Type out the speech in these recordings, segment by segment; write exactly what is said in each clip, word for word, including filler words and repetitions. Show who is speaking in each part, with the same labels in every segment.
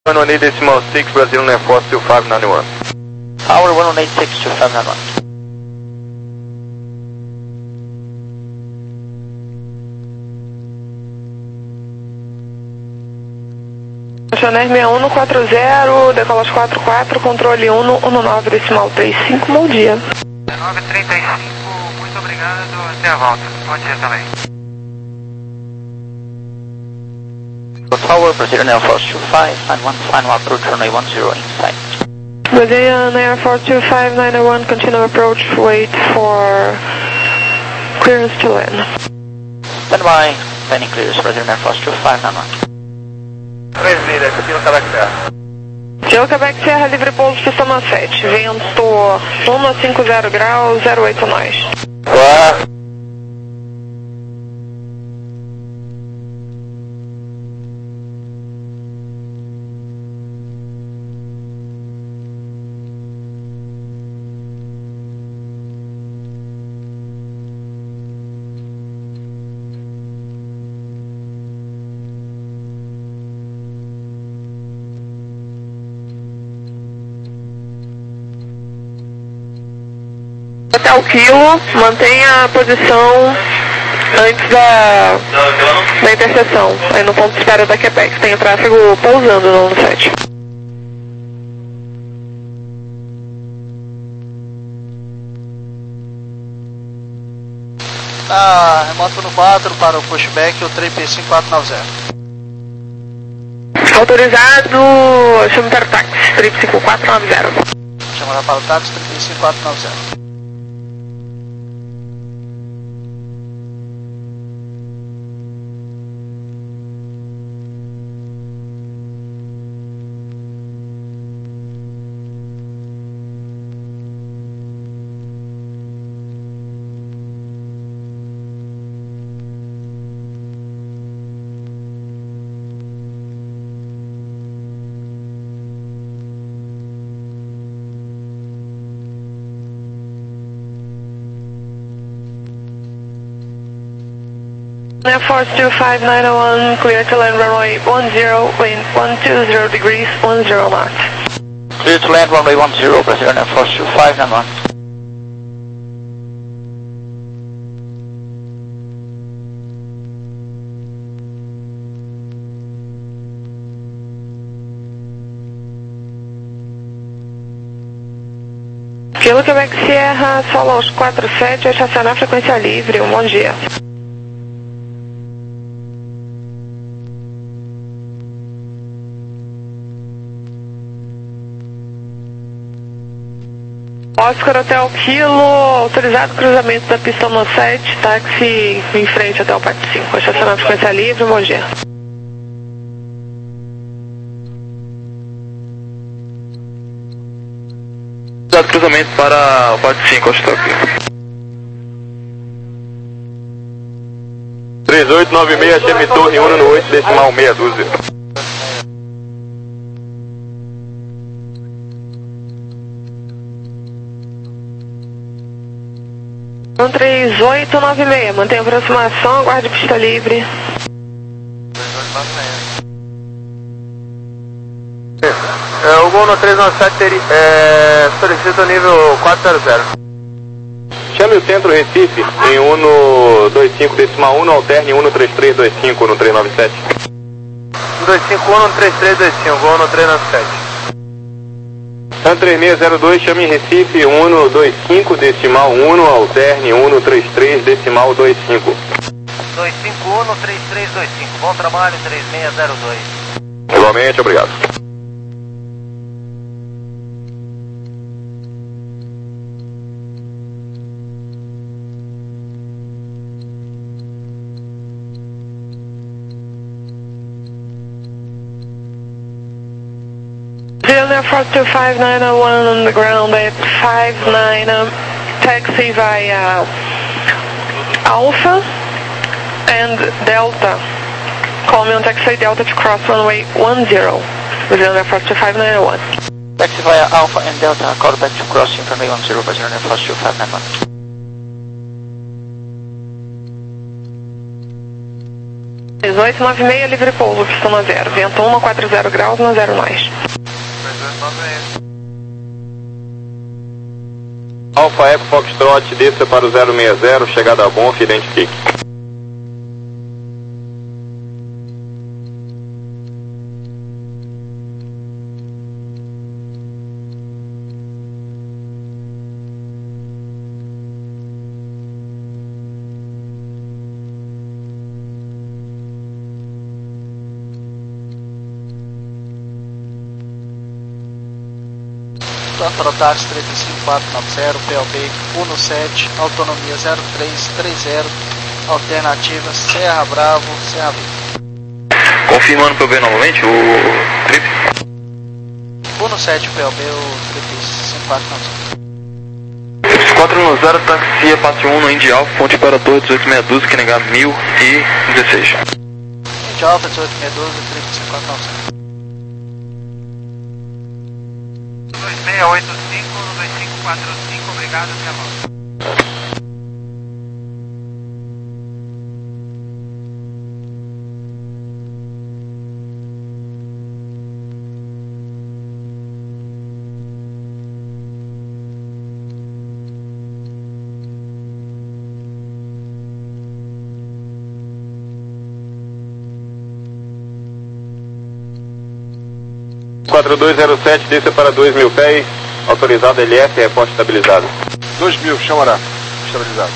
Speaker 1: one one eight decimal six, Brazilian Air Force two five nine one.
Speaker 2: Tower one one eight six two five nine one.
Speaker 3: Chanel seis um quatro zero, decolagem quatro quatro, controle um um nove decimal três cinco, bom dia.
Speaker 4: nove trinta e cinco, muito obrigado, até a volta. Bom dia também.
Speaker 2: Tower, Brazilian Air Force two five nine one, final approach runway one zero inside.
Speaker 3: Brazilian Air Force two five nine one, continue approach, wait for clearance to land.
Speaker 2: Stand by, landing clears, Brazilian Air Force two five nine one.
Speaker 1: três milhas, Kilo Quebec Serra.
Speaker 3: Kilo Quebec Serra, livre pouso, pista sete, vento um cinco zero graus, zero oito nós.
Speaker 1: Olá.
Speaker 3: Até o quilo, mantenha a posição antes da, da interseção, aí no ponto de espera da Quebec, tem o tráfego pousando no sete.
Speaker 5: Ah, remoto no quatro para o pushback, o trem P cinco quatro nove zero.
Speaker 3: Autorizado, chama para o táxi, trem cinco quatro nove zero.
Speaker 5: Chamada para o táxi, trem P cinco quatro nove zero.
Speaker 3: Air Force two five nine one, clear to land runway one zero, wind one two zero degrees, one zero knots.
Speaker 2: Clear to land runway one zero, Brazilian Air Force two five nine one.
Speaker 3: Kilo Quebec Sierra, solo aos quatro sete, estacionar frequência livre, um bom dia. Oscar Hotel Kilo, autorizado cruzamento da pista no sete, táxi em frente até o P A C cinco, estacionamento frequência livre, bom dia.
Speaker 1: Autorizado cruzamento para o P A C cinco, estoque. três oito nove seis, semitorre um no oito, decimal meia dúzia.
Speaker 3: um três oito nove seis, mantenha a aproximação, aguarde pista livre.
Speaker 1: É, o voo no três nove sete é, solicita o nível quatro zero zero. Chame o centro Recife em um no dois cinco decimal um, alterne um no três três dois cinco no três nove sete. dois cinco um no três três dois cinco, voo no três nove sete. San três seis zero dois, chame Recife um no dois cinco decimal um, alterne um no três três decimal dois cinco.
Speaker 4: dois cinco um no três três dois cinco, bom trabalho, três seis zero dois.
Speaker 1: Igualmente, obrigado.
Speaker 3: Air Force two five nine one on the ground at five nine, taxi via Alpha and Delta. Call me on taxi Delta to cross runway one zero. Brazilian Air Force two five nine one.
Speaker 2: Taxi via Alpha and Delta, call back to crossing runway one zero, Brazilian Air Force two five nine one.
Speaker 3: dezoito nove seis, livre pouso, pistão na zero. Vento um, quatro zero graus, na zero nós.
Speaker 1: Alfa Eco Foxtrot, desça para o zero seis zero, chegada a Bonf, identifique.
Speaker 5: Trotax três cinco quatro nove zero, P O B um sete, autonomia zero três três zero, alternativa Serra Bravo, Serra B.
Speaker 2: Confirmando P O B novamente, o trip.
Speaker 5: um sete P O B, o trip cinco quatro nove zero.
Speaker 2: quatro nove zero, taxi Apache um no Indy Alpha, ponte para Torre dezoito seis doze, K N H mil e dezesseis.
Speaker 5: Indy Alpha dezoito seis doze, trip cinco quatro nove zero.
Speaker 4: dois seis oito cinco, dois cinco quatro cinco, obrigado, até a volta.
Speaker 1: quatro dois zero sete, desça para dois mil pés, autorizado L F, reporte estabilizado.
Speaker 6: dois mil, chamará, estabilizado.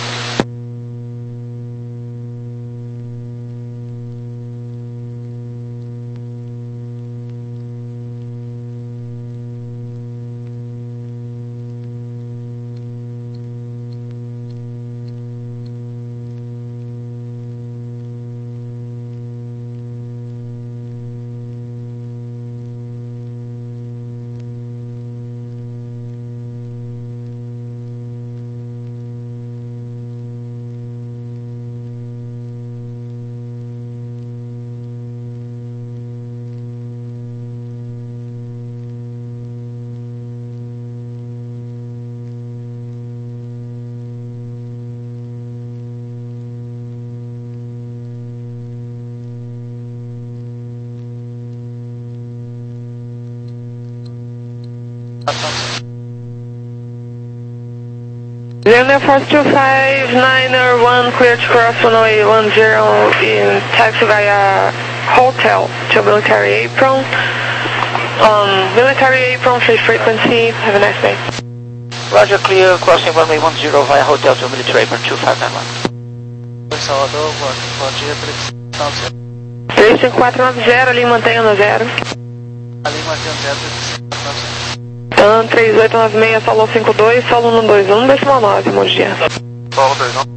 Speaker 3: Zero four two five nine one, clear to cross runway one zero in taxi via hotel to military apron. Um, military apron, free frequency, have a nice day.
Speaker 2: Roger, clear, crossing runway one zero via hotel to military apron two five nine one.
Speaker 5: Salvador, bom, bom dia,
Speaker 3: três cinco quatro nove zero, ali mantenha no zero.
Speaker 5: ali mantendo zero, três cinco quatro nove zero.
Speaker 3: Tan três oito nove seis, solo cinco dois, solo um dois um, decimal nove, bom dia.
Speaker 6: Solo dois um.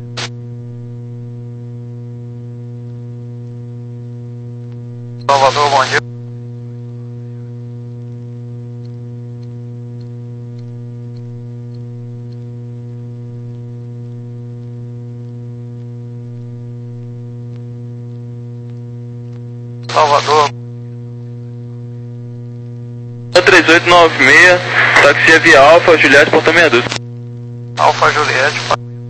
Speaker 6: Salvador, bom dia. Salvador.
Speaker 2: três oito nove seis, taxi via Alfa, Juliette, portão sessenta e dois.
Speaker 6: Alfa Juliette.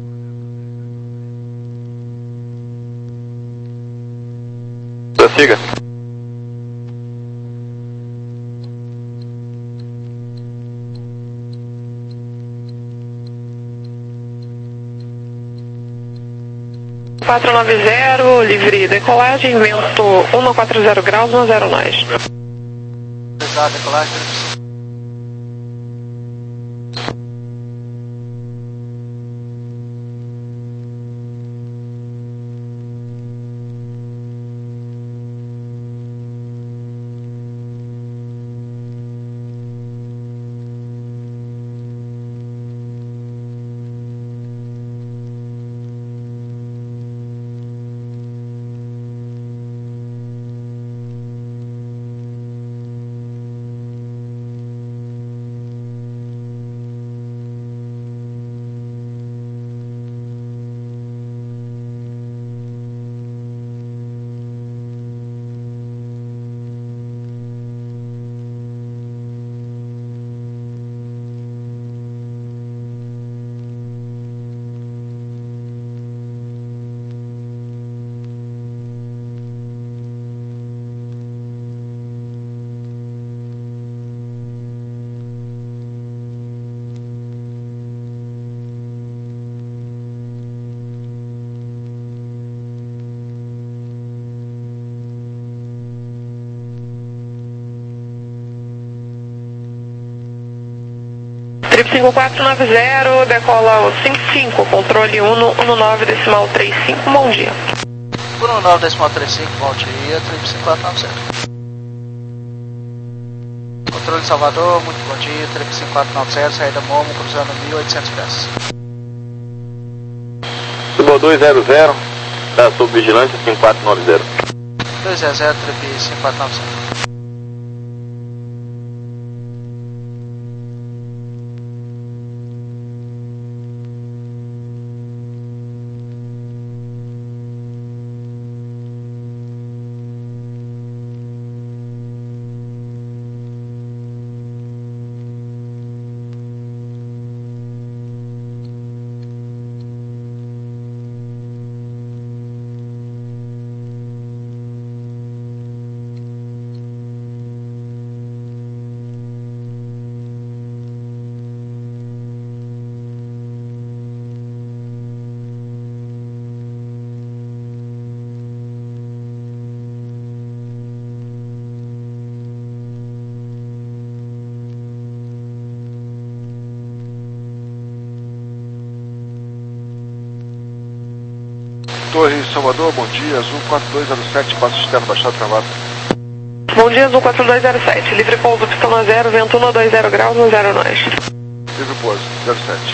Speaker 1: Prossiga.
Speaker 3: quatro nove zero, livre decolagem, vento um quatro zero graus, um zero nós.
Speaker 5: Exato, decolagem,
Speaker 3: Trip cinco quatro nove zero, decola o cinco cinco, controle um um nove decimal três cinco, bom dia.
Speaker 5: um nove decimal três cinco, bom dia, Trip cinco quatro nove zero. Controle Salvador, muito bom dia, Trip cinco quatro nove zero, saída Momo, cruzando mil e oitocentos pés.
Speaker 1: Subo dois zero zero, da Subvigilância cinco quatro nove zero.
Speaker 5: dois zero zero, Trip cinco quatro nove zero.
Speaker 6: Torre Salvador, bom dia, Azul quatro dois zero sete, passo externo baixado travado.
Speaker 3: Bom dia, Azul quatro dois zero sete, livre pouso, pistão a zero, vento um dois zero graus, no zero nós.
Speaker 6: Livre pouso, zero sete.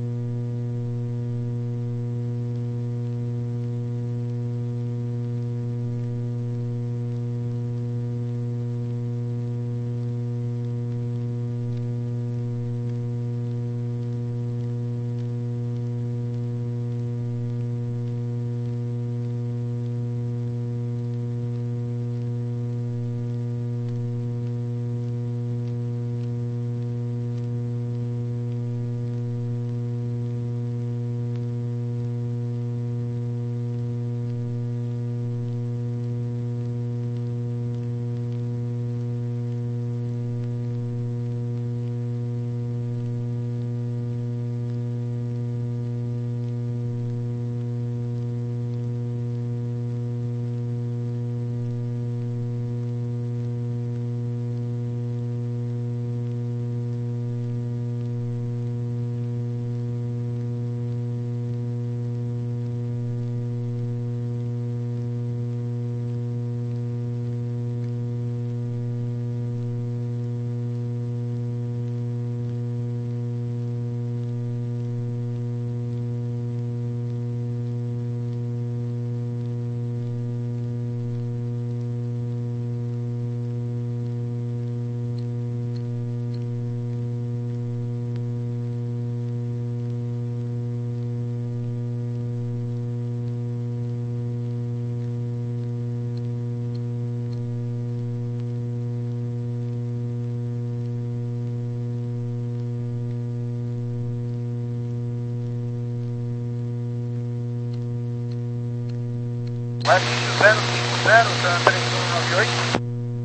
Speaker 6: Web zero cinco zero, três um nove oito.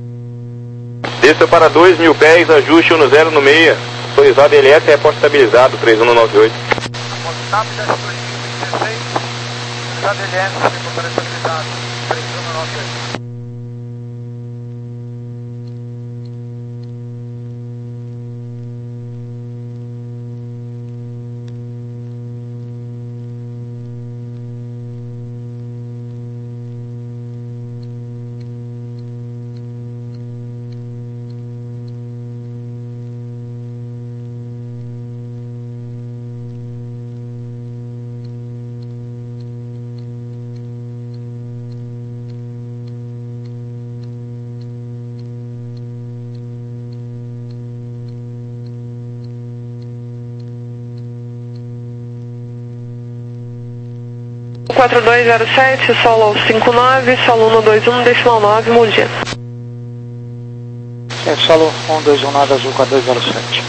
Speaker 1: Desça para dois mil pés, ajuste um zero no meia. Autorizado L S, reporte estabilizado, três um nove oito.
Speaker 6: Apostado das dois mil e dezesseis, autorizado L S, reporte estabilizado, três um nove oito.
Speaker 3: quatro dois zero sete, solo cinco nove, solo um dois um, decimal nove, bom dia.
Speaker 5: É, solo um dois um nada, Azul quatro dois zero sete.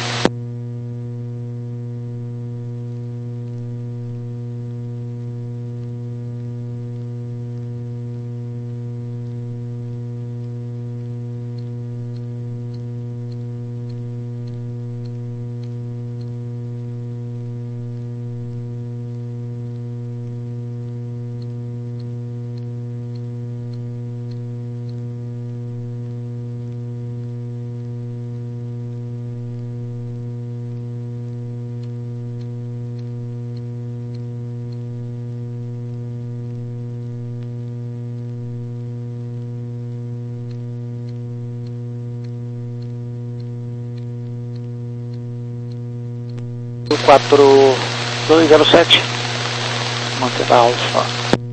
Speaker 2: quatro dois zero sete, mantendo a alfa.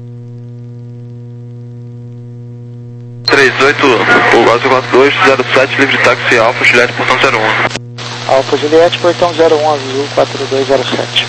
Speaker 1: três oito, o Oscar quatro dois zero sete, livre táxi Alfa, Juliette, portão zero um.
Speaker 2: Alfa Juliette, portão zero um, azul quatro dois zero sete.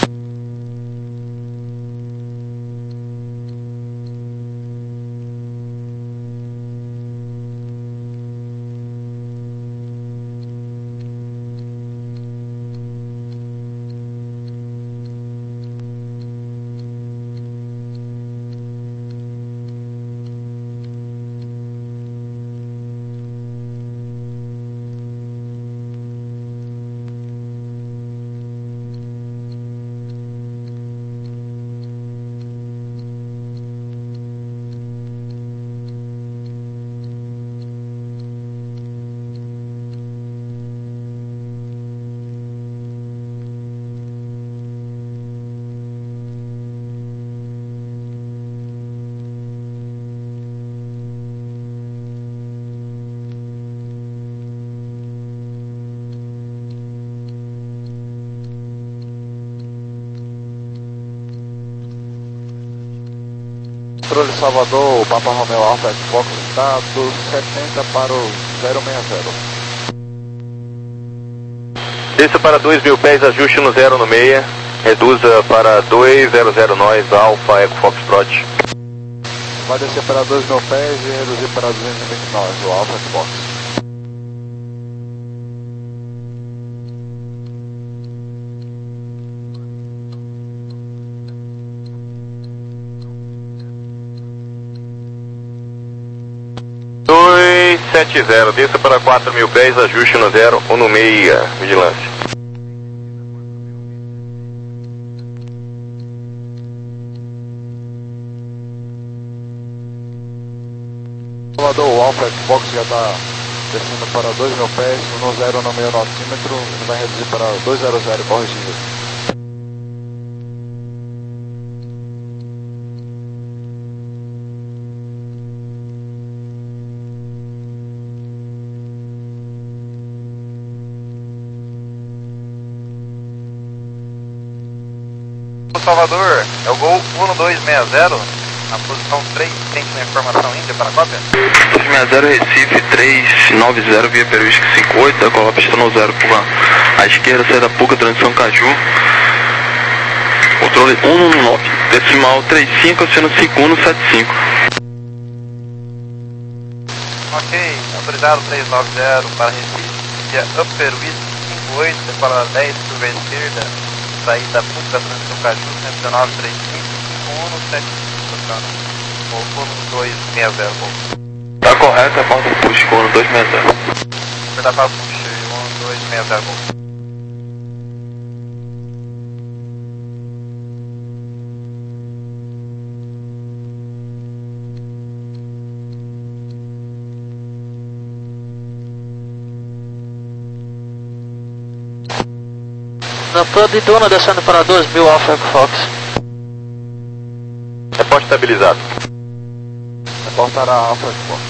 Speaker 6: Controle Salvador, o Papa Romeo Alfa Fox está dos setenta para o zero seis zero.
Speaker 1: Desça para dois mil pés, ajuste no zero no meia. Reduza para dois zero zero nós, Alfa Eco Foxtrot.
Speaker 6: Vai descer para dois mil pés e reduzir para duzentos e vinte nós, o Alfa Fox.
Speaker 1: dois sete zero, desça para quatro mil pés, ajuste no zero um no meia, vigilância.
Speaker 6: Salvador, o Alfa Fox já está descendo para dois mil pés, um zero no meio notímetro, ele vai reduzir para dois zero zero, corrigindo.
Speaker 4: Salvador, é o Gol um dois seis zero, na posição três, tem uma informação Índia para a cópia?
Speaker 1: dois seis zero Recife, três nove zero, via Peruísca cinco oito, decola a pista no zero, por à esquerda, sai da Puca, transição Caju. Controle um um nove, decimal três cinco, oceano cinco um sete cinco.
Speaker 4: Ok, autorizado três nove zero para Recife, via Peruísca cinco oito, decola dez, curva à esquerda, saída Puca, transição Caju, cento e dezenove, três cinco, cinco um sete cinco, ou um dois seis zero.
Speaker 1: Tá correto, a porta push, Cono dois seis zero.
Speaker 4: Verdade para push, um dois seis zero.
Speaker 2: Doutor de Duna descendo para dois mil, Alfa Eco Fox.
Speaker 1: Reporte estabilizado.
Speaker 6: Reportará a Alfa Fox.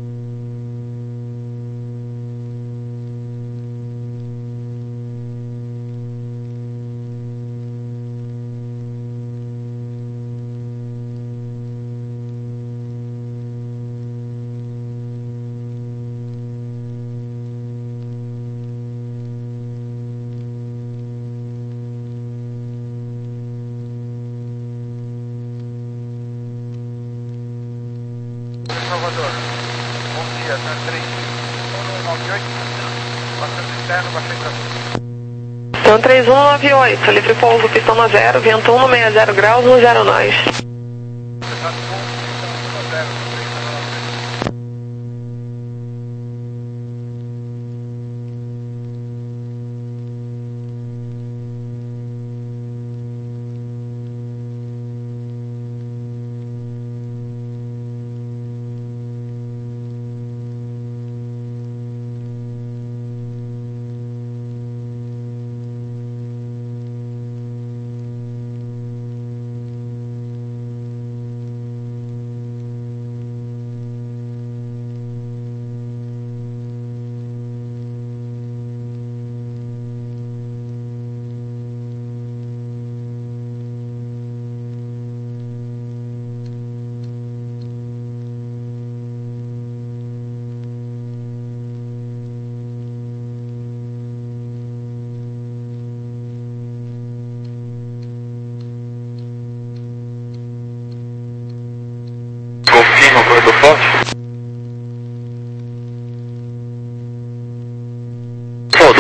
Speaker 4: Salvador, bom dia, três um nove oito, bastante externo, baixei para cima.
Speaker 3: Então três um nove oito, livre pouso, pistão no zero, vento um no meia zero graus, no zero nós.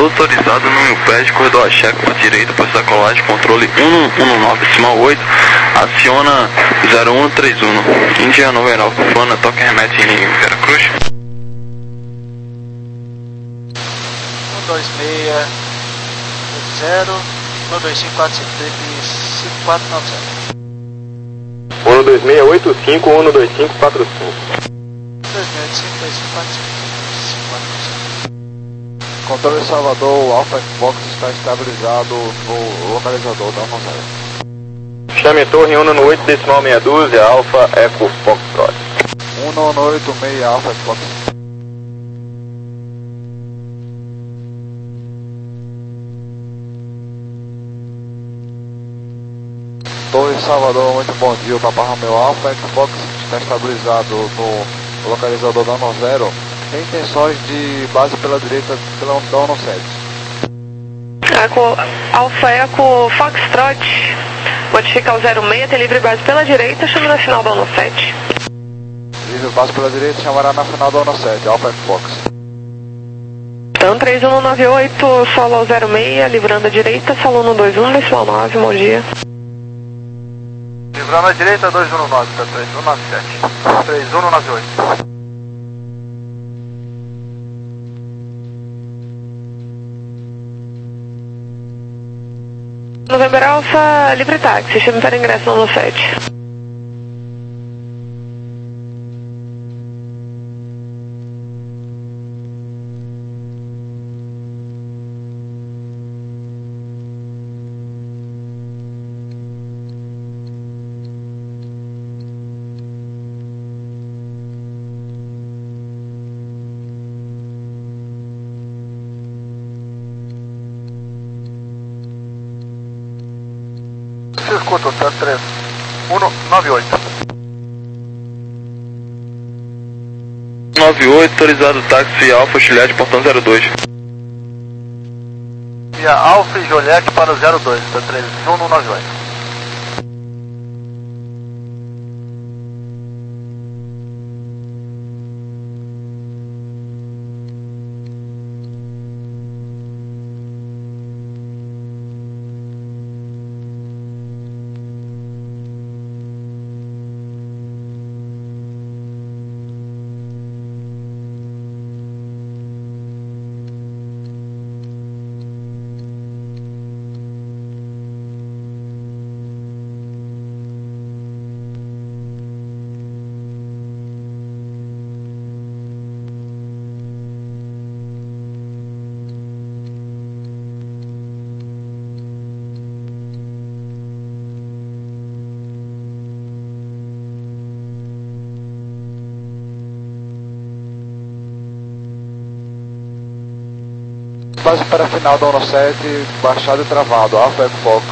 Speaker 7: autorizado no mil pés, corredor cheque para direita, para sacolagem, controle um um nove decimal oito, aciona zero um três um, Índia Novembro, Fana, toque remete em Veracruz.
Speaker 5: um dois seis zero, um dois cinco quatro cinco três cinco quatro nove zero.
Speaker 1: um dois seis oito cinco, um dois cinco quatro cinco.
Speaker 5: dois seis oito cinco, dois cinco quatro cinco, cinco quatro nove zero.
Speaker 6: Controle Salvador, Alpha Fox está estabilizado no localizador da Montanha.
Speaker 1: Chame torre um no oito decimal meia dúzia, Alpha Echo Foxtrot.
Speaker 6: um no oito seis Alpha Fox. Torre Salvador, muito bom dia, o Papa Romeo Alpha Echo Fox está estabilizado no localizador da ONU zero. Tem intenções de base pela direita pela da ONU sete.
Speaker 3: Eco, Alfa Eco Foxtrot, modificar o zero seis, tem livre base pela direita, chama na final da ONU sete.
Speaker 6: Livre base pela direita, chamará na final da ONU sete, Alpha Echo Fox.
Speaker 3: Então, três um nove oito, solo zero seis, livrando a direita, solo um dois um, decimal nove, bom dia.
Speaker 4: Livrando a direita, dois um nove, tá três um nove sete. três um nove oito.
Speaker 3: Novembro Alfa, livre táxi, chame para ingresso no sete.
Speaker 4: Escuta, tá três um nove oito.
Speaker 7: nove oito, autorizado táxi Alfa Juliette, portão zero dois.
Speaker 4: Via Alfa e Juliette para o zero dois, tá três um nove oito.
Speaker 6: Base para a final da ONU sete, baixado e travado, Alpha Echo Fox.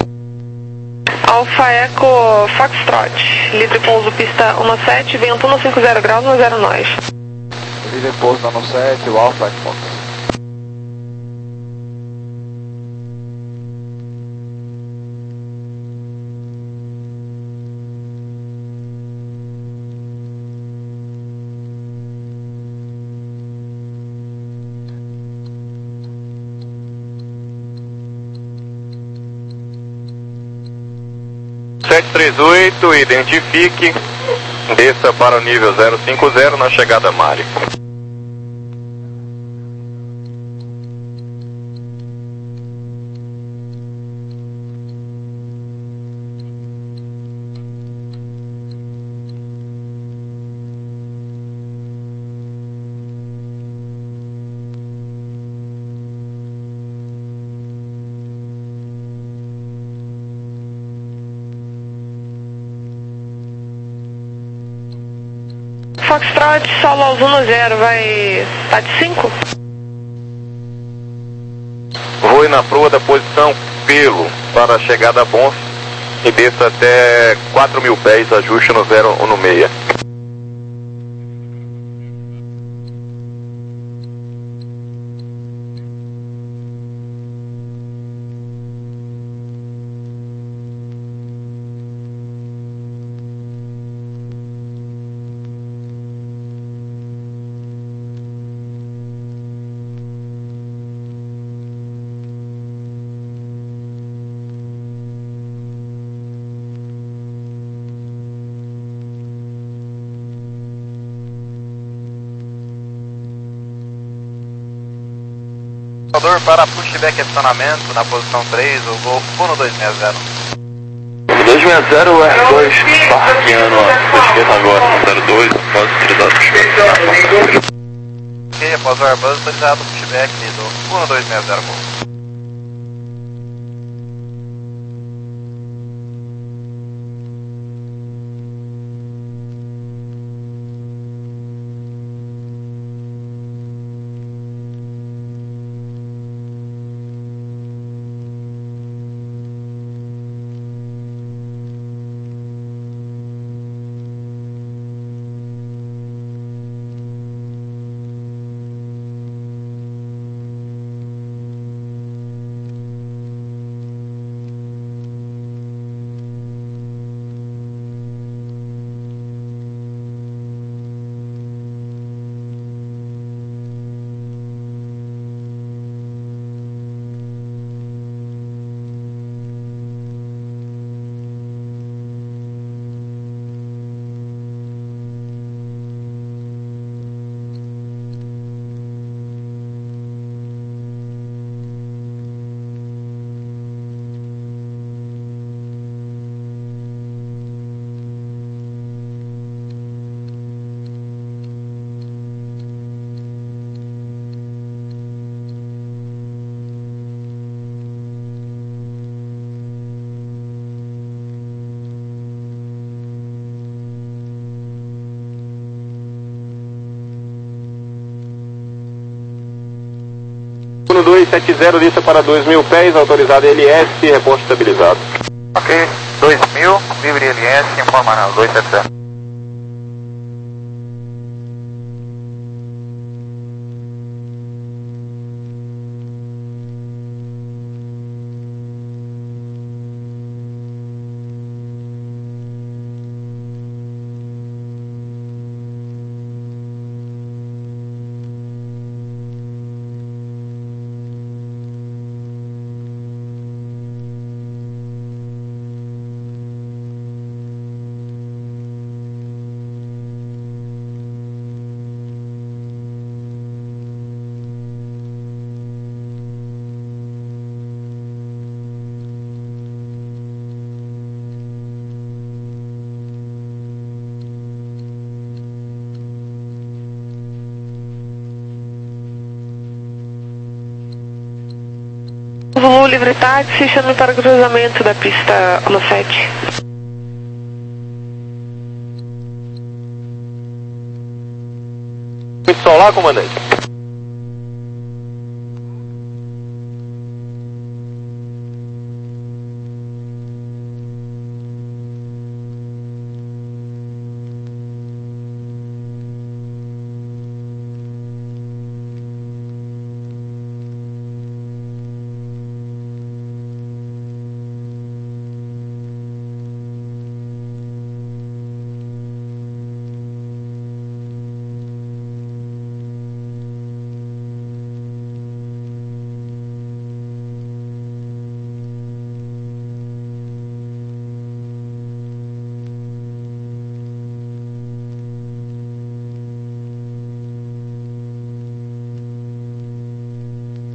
Speaker 3: Alfa Eco Foxtrot, livre pouso pista um sete, vento um cinquenta graus, um zero nós.
Speaker 6: Livre pouso da ONU sete, o Alpha Echo Fox.
Speaker 1: sete três oito, identifique, desça para o nível zero cinco zero na chegada Mari.
Speaker 3: Foxtrot, solo aos um zero, vai... tá de cinco?
Speaker 1: Voe na proa da posição pelo para a chegada Bons e desça até quatro mil pés, ajuste no zero um seis.
Speaker 4: Salvador para pushback acionamento na posição três, o Golf um dois seis zero.
Speaker 7: dois seis zero, o R dois, parqueando a esquerda agora, zero dois, após autorizado pushback.
Speaker 4: Ok, após o Airbus, autorizado pushback do um dois seis zero Golf.
Speaker 1: um dois sete zero, lista para dois mil pés, autorizado L S, reposto estabilizado.
Speaker 4: Ok, dois mil, livre L S, informa na dois sete zero.
Speaker 3: Zulu livre táxi, chame para o cruzamento da pista Los sete.
Speaker 1: Muito sol lá, comandante.